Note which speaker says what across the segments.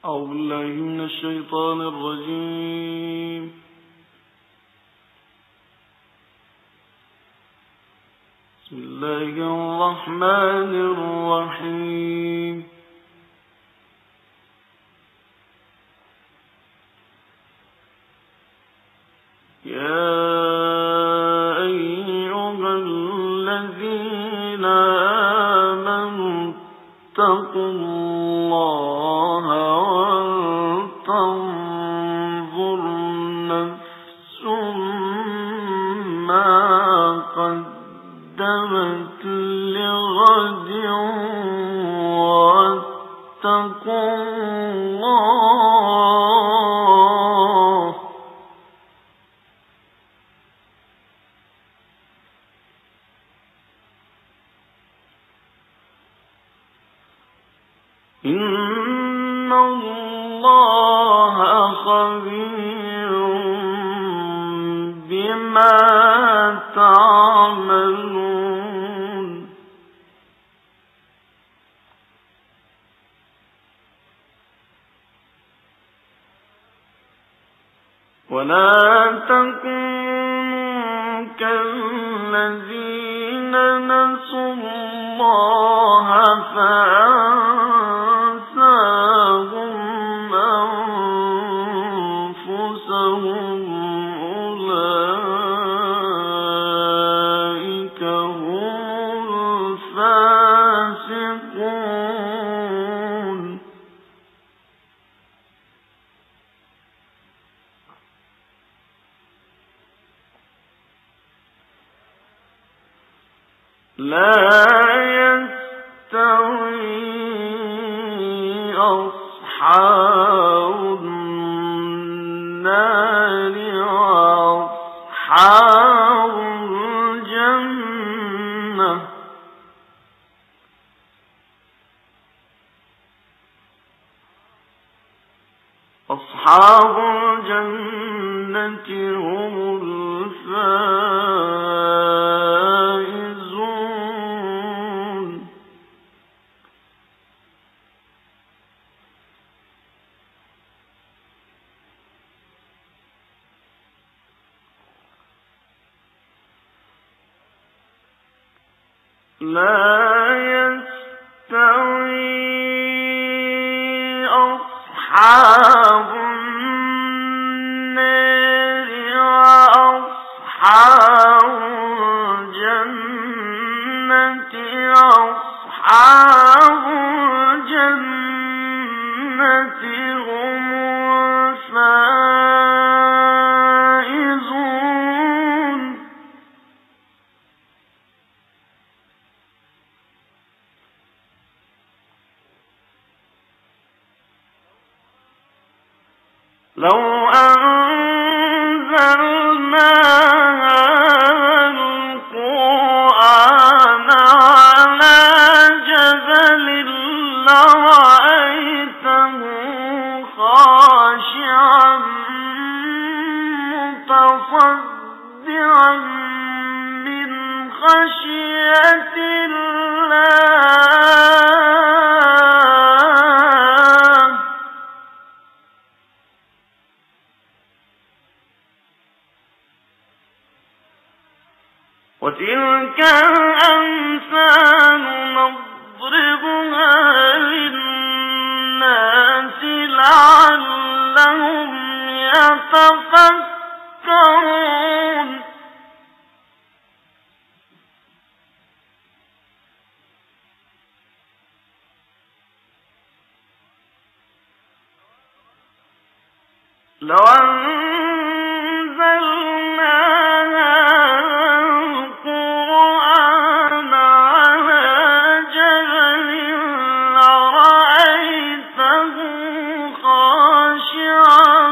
Speaker 1: أعوذ بالله من الشيطان الرجيم. بسم الله الرحمن الرحيم. يا أيها الذين آمنوا اتقوا الله ولتنظر نفس ما قدمت لغد واتقوا الله إن الله خبير بما تعملون. ولا تكونوا كالذين نسوا الله فأنساهم أنفسهم أولئك هم الفاسقون. لا يستوي أصحاب النار وأصحاب الجنة أصحاب الجنة هم الفائزون. لا يستوي أصحاب النار وأصحاب الجنة أصحاب الجنة هم الفائزون. لو أنزلنا هذا القرآن على جبل لرأيته خاشعا متصدعا من خشية الله. وتلك الأمثال نضربها للناس لعلهم يتفكرون. لو أنزلنا القرآن على جبل لرأيته خاشعا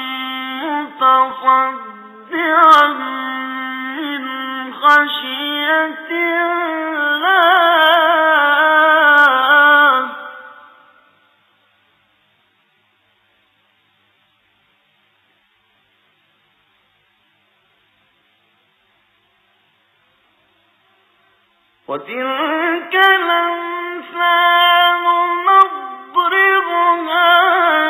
Speaker 1: متصدعا من خشية الله. وتلك الأمثال نضربها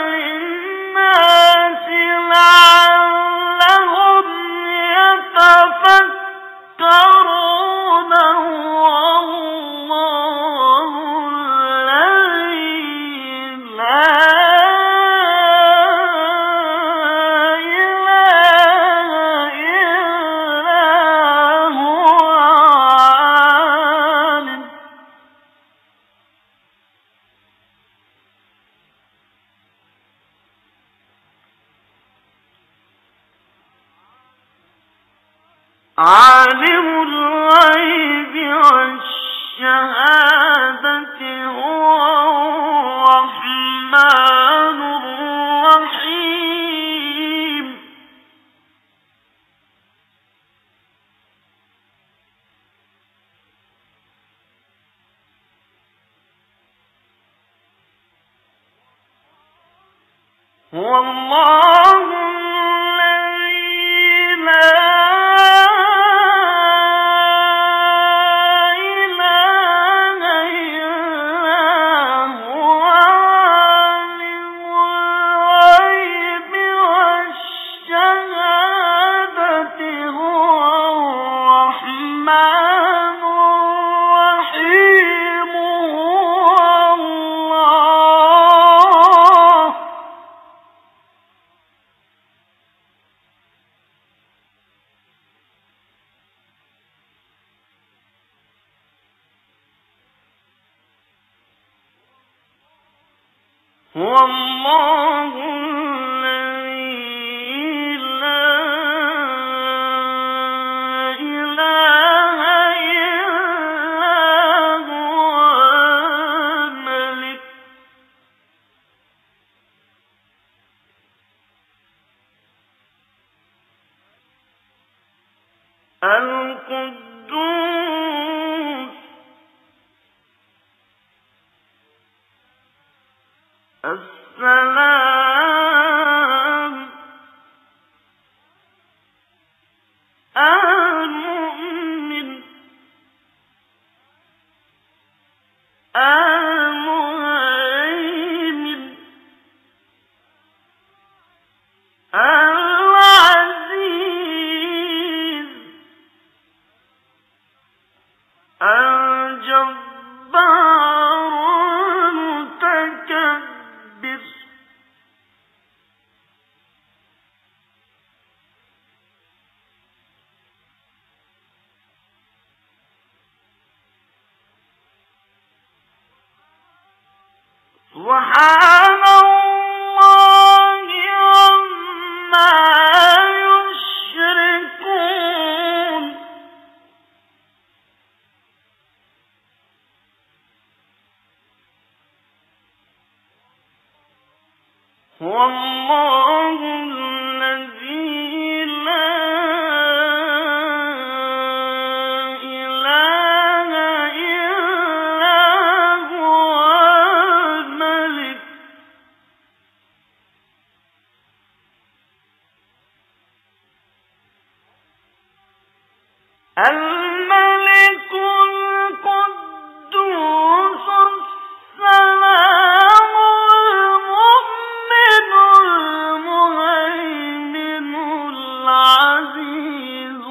Speaker 1: عالم الغيب والشهادة هو الرحمن الرحيم هو الله الذي لا هو الله الذي لا إله إلا هو الملك القدوس السلام المؤمن المهيمن العزيز الجبار المتكبر سبحان الله عما يشركون هو الله الذي لا إله إلا هو الملك الملك القدوس السلام المؤمن المهيمن العزيز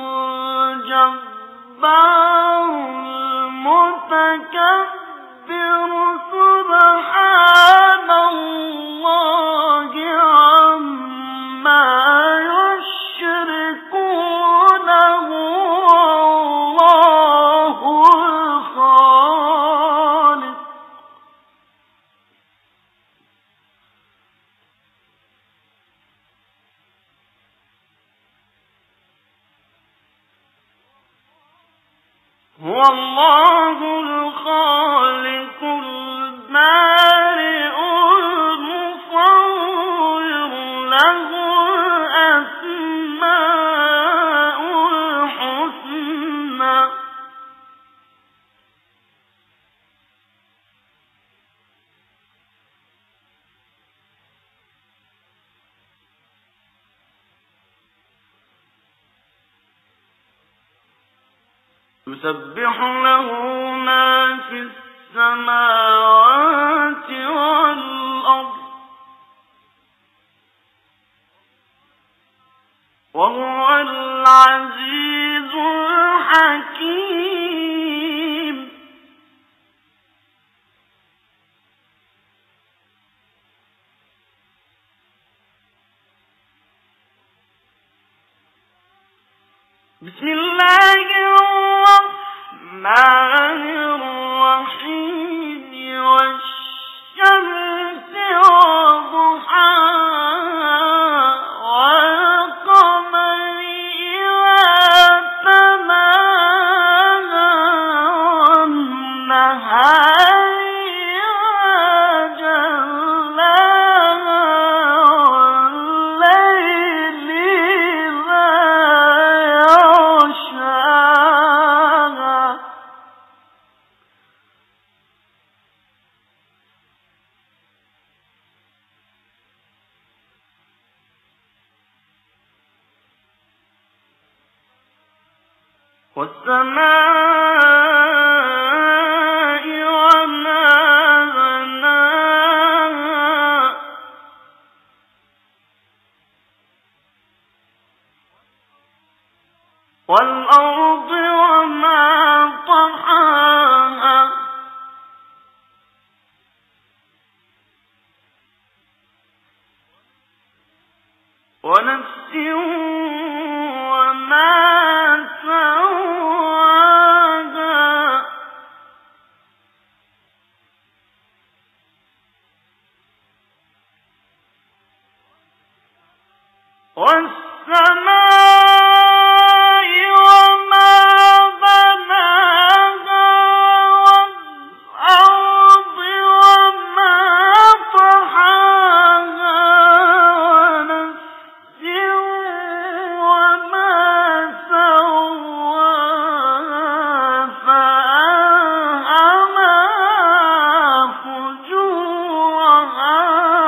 Speaker 1: الجبار المتكبر سبحان الله عما يشركون هو الله الخالق هو الله الخالق البارئ المصور له الأسماء الحسنى يسبح له ما في السماوات والأرض وهو العزيز الحكيم بسم الله الرحمن الرحيم والشمس وضحاها والقمر إذا والسماء وما بناها والأرض وما طحاها ونفس وما سواها والسماء وما بناها والأرض وما طحاها ونفس وما سواها فألهمها فجورها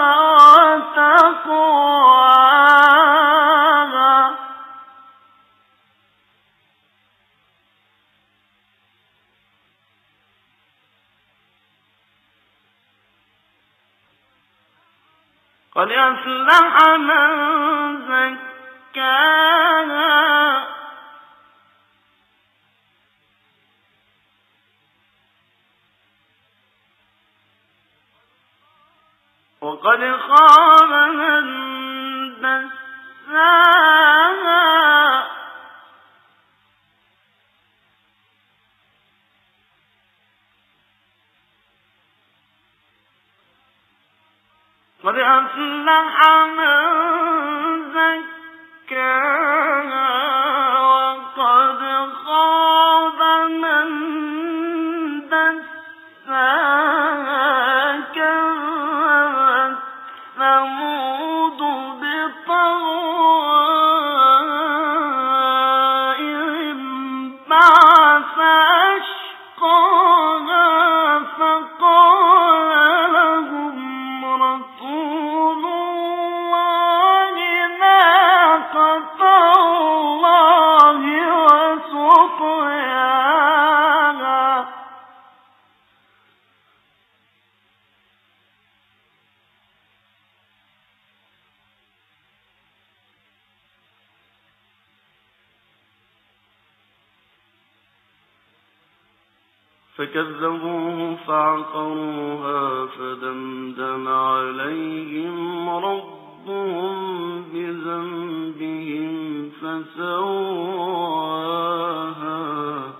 Speaker 1: وتقواها قد أفلح من زكاها وقد خاب من دساها قد أفلح من زكاها وقد خاب من دساها كذبت ثمود بطغواهم بعث أشقاها فقال لهم رسول الله ناقة الله وسقياها فكذبوه فعقروها فدمدم عليهم ربهم بذنبهم فسواها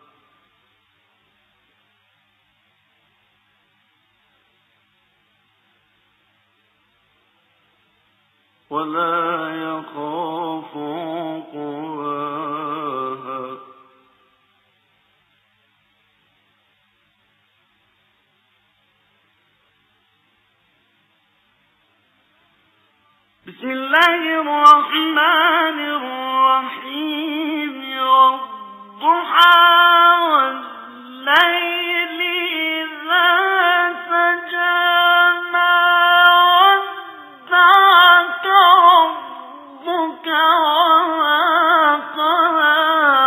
Speaker 1: ولا يخاف عقباها بسم الله الرحمن الرحيم والضحى والليل إذا سجى ما ودعك ربك وما قلى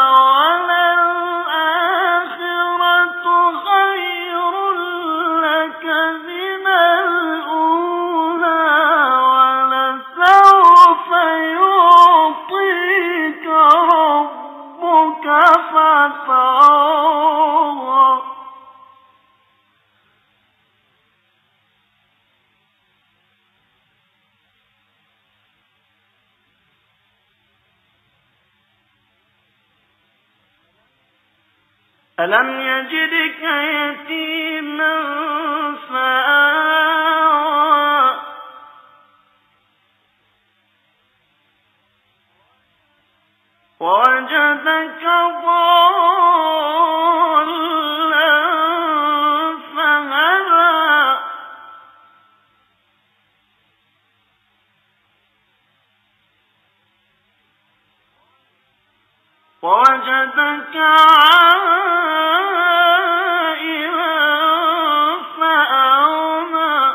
Speaker 1: وللآخرة خير لك من الأولى ولسوف يعطيك ربك فترضى ألم يجدك يتيما فآوى ووجدك ضالا فهدى ووجدك عائلا فأغنى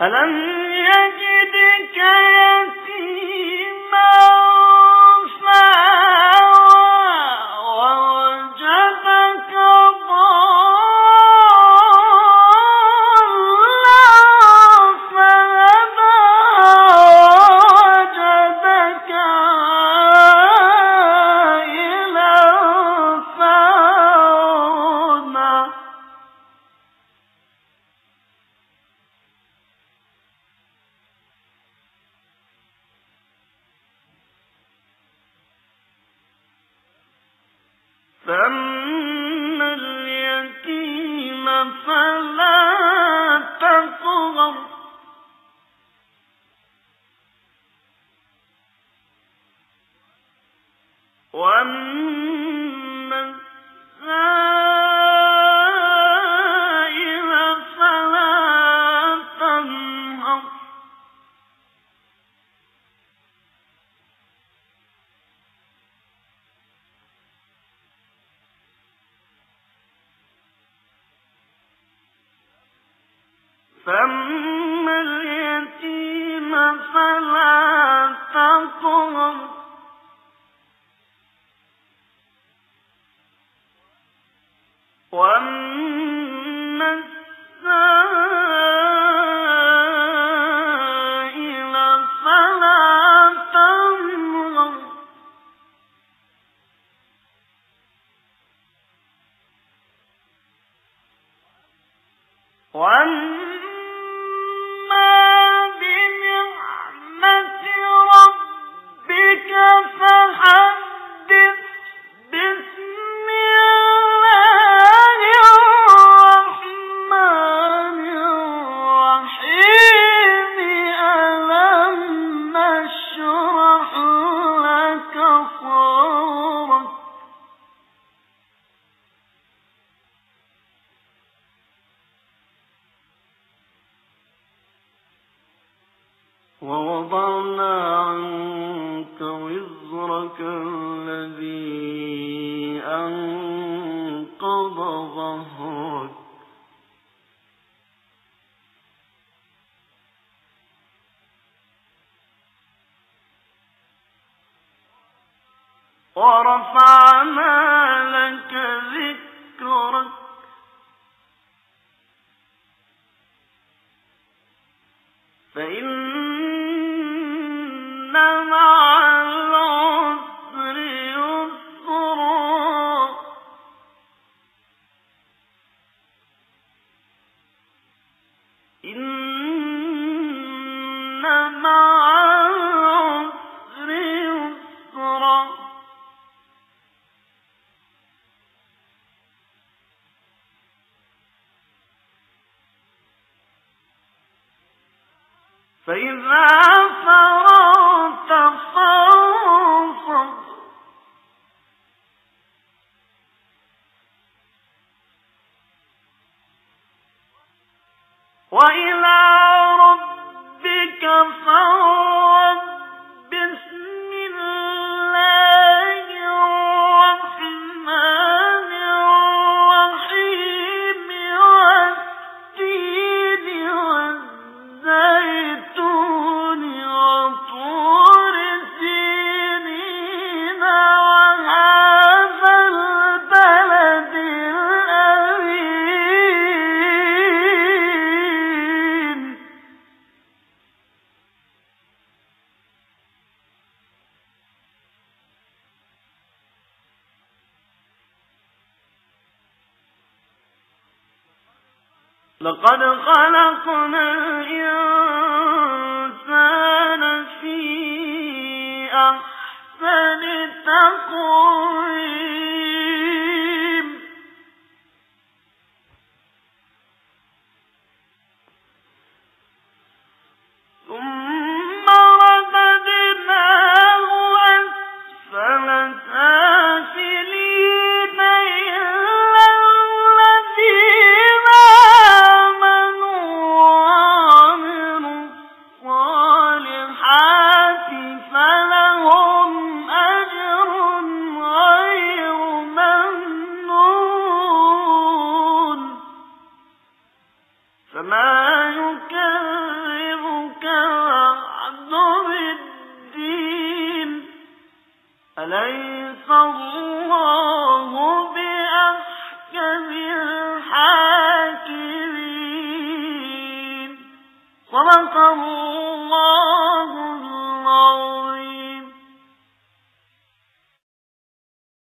Speaker 1: ألم يجدك يتيما فآوى ووجدك ضالا فهدى ووجدك عائلا فأغنى فأما اليتيم فلا تقهر وأما السائل فلا تنهر فأما اليتيم فلا تقهر وأما السائل فلا تنهر وأما بنعمة ربك فحدث بسم الله الرحمن الرحيم ألم نشرح لك صدرك ووضعنا عنك وزرك الذي أنقض ظهرك ورفعنا لك ذكرك فإن مع العسر يسرا إن مع العسر يسرا فإذا فرغت فانصب وإلى ربك فارغب بسم الله الرحمن الرحيم والتين والزيتون وطور سينين وهذا البلد الأمين لقد خلقنا الإنسان في أحسن تقويم ثم رددناه أسفل سافلين إلا الذين آمنوا وعملوا الصالحات فلهم أجر غير ممنون فما يكذب أليس الله بأحكم الحاكمين؟ صدق الله.